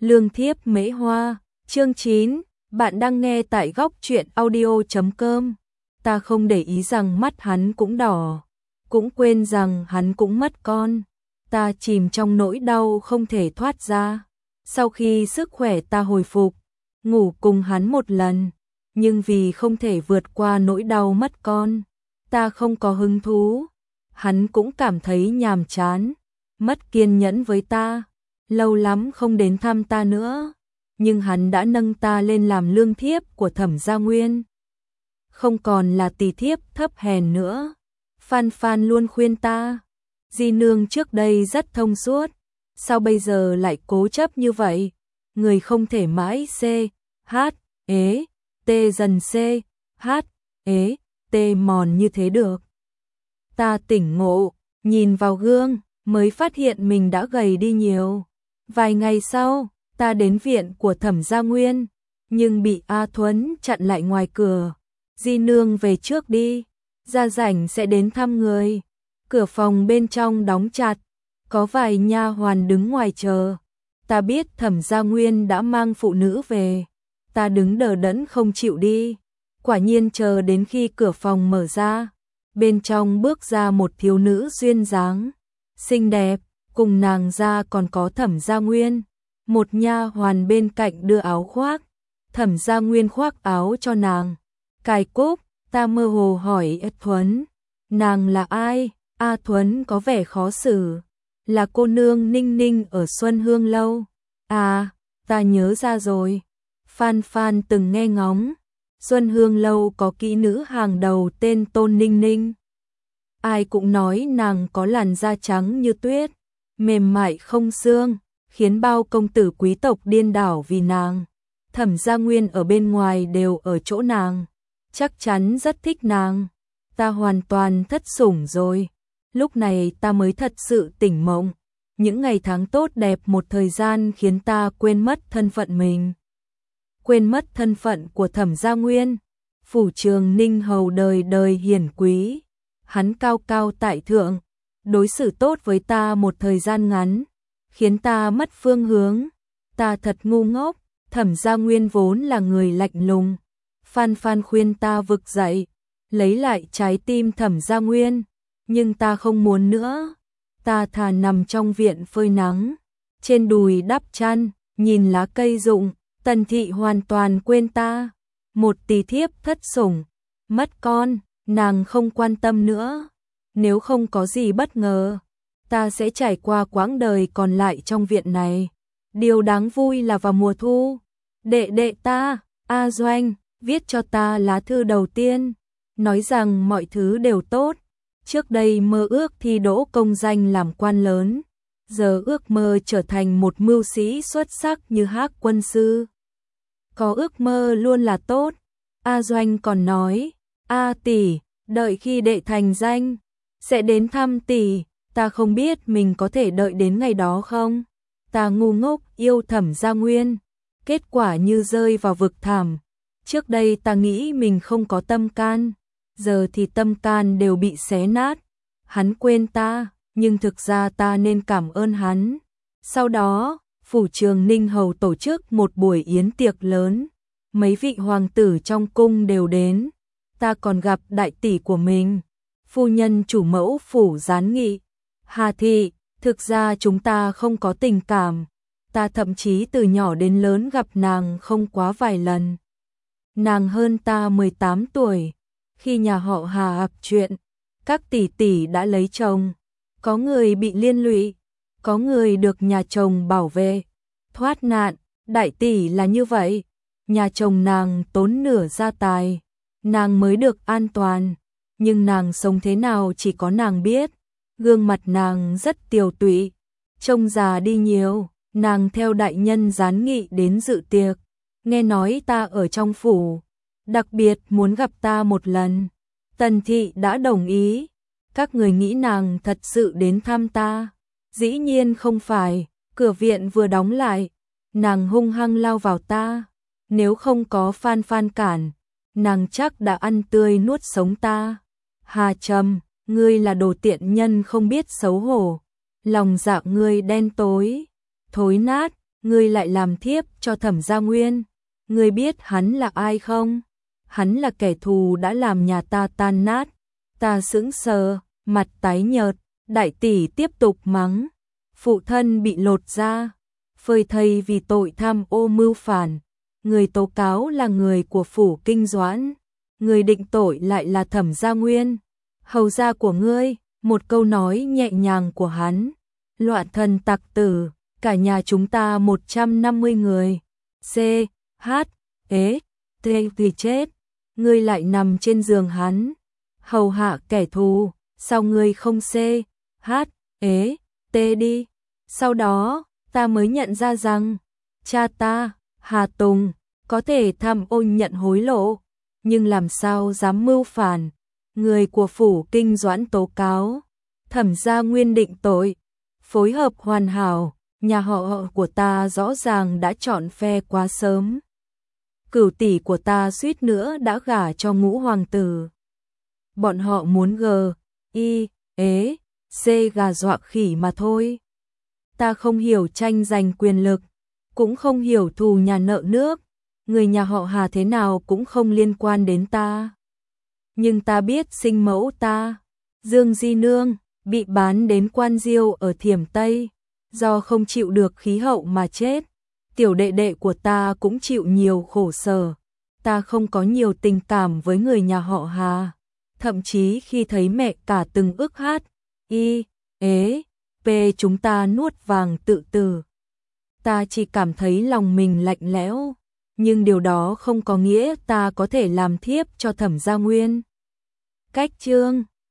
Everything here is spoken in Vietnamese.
Lương thiếp mễ hoa, chương 9, bạn đang nghe tại góc truyện audio.com. Ta không để ý rằng mắt hắn cũng đỏ, cũng quên rằng hắn cũng mất con. Ta chìm trong nỗi đau không thể thoát ra. Sau khi sức khỏe ta hồi phục, ngủ cùng hắn một lần, nhưng vì không thể vượt qua nỗi đau mất con, ta không có hứng thú. Hắn cũng cảm thấy nhàm chán, mất kiên nhẫn với ta, lâu lắm không đến thăm ta nữa, nhưng hắn đã nâng ta lên làm lương thiếp của Thẩm Gia Nguyên. Không còn là tỳ thiếp thấp hèn nữa. Phan Phan luôn khuyên ta, di nương trước đây rất thông suốt, sao bây giờ lại cố chấp như vậy? Người không thể mãi dần mòn như thế được. Ta tỉnh ngộ, nhìn vào gương, mới phát hiện mình đã gầy đi nhiều. Vài ngày sau, ta đến viện của Thẩm Gia Nguyên, nhưng bị A Thuấn chặn lại ngoài cửa. Di nương về trước đi, ra rảnh sẽ đến thăm người. Cửa phòng bên trong đóng chặt, có vài nha hoàn đứng ngoài chờ. Ta biết Thẩm Gia Nguyên đã mang phụ nữ về. Ta đứng đờ đẫn không chịu đi. Quả nhiên chờ đến khi cửa phòng mở ra, bên trong bước ra một thiếu nữ duyên dáng, xinh đẹp, cùng nàng ra còn có Thẩm Gia Nguyên. Một nha hoàn bên cạnh đưa áo khoác, Thẩm Gia Nguyên khoác áo cho nàng. Cài cúc, ta mơ hồ hỏi A Thuấn, nàng là ai? A Thuấn có vẻ khó xử, là cô nương Ninh Ninh ở Xuân Hương Lâu. À, ta nhớ ra rồi. Phan Phan từng nghe ngóng, Xuân Hương Lâu có kỹ nữ hàng đầu tên Tôn Ninh Ninh. Ai cũng nói nàng có làn da trắng như tuyết, mềm mại không xương, khiến bao công tử quý tộc điên đảo vì nàng. Thẩm Gia Nguyên ở bên ngoài đều ở chỗ nàng, chắc chắn rất thích nàng. Ta hoàn toàn thất sủng rồi. Lúc này ta mới thật sự tỉnh mộng. Những ngày tháng tốt đẹp một thời gian khiến ta quên mất thân phận mình. Quên mất thân phận của Thẩm Gia Nguyên. Phủ Trường Ninh hầu đời đời hiển quý. Hắn cao cao tại thượng, đối xử tốt với ta một thời gian ngắn, khiến ta mất phương hướng. Ta thật ngu ngốc. Thẩm Gia Nguyên vốn là người lạnh lùng. Phan Phan khuyên ta vực dậy, lấy lại trái tim Thẩm Gia Nguyên, nhưng ta không muốn nữa. Ta thà nằm trong viện phơi nắng, trên đùi đắp chăn, nhìn lá cây rụng. Tần thị hoàn toàn quên ta. Một tỳ thiếp thất sủng, mất con, nàng không quan tâm nữa. Nếu không có gì bất ngờ, ta sẽ trải qua quãng đời còn lại trong viện này. Điều đáng vui là vào mùa thu, đệ đệ ta, A Doanh, viết cho ta lá thư đầu tiên, nói rằng mọi thứ đều tốt. Trước đây mơ ước thi đỗ công danh làm quan lớn, giờ ước mơ trở thành một mưu sĩ xuất sắc như Hắc Quân Sư. Có ước mơ luôn là tốt. A Doanh còn nói, A tỷ, đợi khi đệ thành danh, sẽ đến thăm tỷ. Ta không biết mình có thể đợi đến ngày đó không. Ta ngu ngốc yêu Thẩm Gia Nguyên, kết quả như rơi vào vực thẳm. Trước đây ta nghĩ mình không có tâm can, giờ thì tâm can đều bị xé nát. Hắn quên ta, nhưng thực ra ta nên cảm ơn hắn. Sau đó, Phủ Trường Ninh hầu tổ chức một buổi yến tiệc lớn, mấy vị hoàng tử trong cung đều đến. Ta còn gặp đại tỷ của mình, phu nhân chủ mẫu phủ Gián Nghị, Hà thị. Thực ra chúng ta không có tình cảm, ta thậm chí từ nhỏ đến lớn gặp nàng không quá vài lần. Nàng hơn ta 18 tuổi, khi nhà họ Hà ập chuyện, các tỷ tỷ đã lấy chồng, có người bị liên lụy, có người được nhà chồng bảo vệ, thoát nạn. Đại tỷ là như vậy, nhà chồng nàng tốn nửa gia tài, nàng mới được an toàn, nhưng nàng sống thế nào chỉ có nàng biết. Gương mặt nàng rất tiều tụy, trông già đi nhiều. Nàng theo đại nhân Gián Nghị đến dự tiệc, nghe nói ta ở trong phủ, đặc biệt muốn gặp ta một lần. Tần thị đã đồng ý. Các người nghĩ nàng thật sự đến thăm ta? Dĩ nhiên không phải. Cửa viện vừa đóng lại, nàng hung hăng lao vào ta. Nếu không có Phan Phan cản, nàng chắc đã ăn tươi nuốt sống ta. Hà Trầm, ngươi là đồ tiện nhân không biết xấu hổ, lòng dạ ngươi đen tối, thối nát. ngươi lại làm thiếp cho Thẩm Gia Nguyên. Ngươi biết hắn là ai không? Hắn là kẻ thù đã làm nhà ta tan nát. Ta sững sờ, mặt tái nhợt, đại tỷ tiếp tục mắng. Phụ thân bị lột da, phơi thây vì tội tham ô mưu phản. Người tố cáo là người của phủ Kinh Doãn. Người định tội lại là Thẩm Gia Nguyên. Hầu gia của ngươi, một câu nói nhẹ nhàng của hắn. Loạn thần tặc tử, cả nhà chúng ta 150 người. C, H, E, T vì chết. Ngươi lại nằm trên giường hắn. Hầu hạ kẻ thù, sao ngươi không C, H, E, T đi. Sau đó, ta mới nhận ra rằng, cha ta, Hà Tùng, có thể tham ô nhận hối lộ, nhưng làm sao dám mưu phản. Người của phủ Kinh Doãn tố cáo, Thẩm Gia Nguyên định tội, phối hợp hoàn hảo, nhà họ của ta rõ ràng đã chọn phe quá sớm. Cửu tỷ của ta suýt nữa đã gả cho Ngũ hoàng tử. Bọn họ muốn C gà dọa khỉ mà thôi. Ta không hiểu tranh giành quyền lực, cũng không hiểu thù nhà nợ nước, người nhà họ Hà thế nào cũng không liên quan đến ta. Nhưng ta biết sinh mẫu ta, Dương Di Nương, bị bán đến Quan Diêu ở Thiểm Tây, do không chịu được khí hậu mà chết. Tiểu đệ đệ của ta cũng chịu nhiều khổ sở. Ta không có nhiều tình cảm với người nhà họ Hà. Thậm chí khi thấy mẹ cả từng ức P chúng ta nuốt vàng tự tử. Ta chỉ cảm thấy lòng mình lạnh lẽo. Nhưng điều đó không có nghĩa ta có thể làm thiếp cho Thẩm Gia Nguyên. Cách chương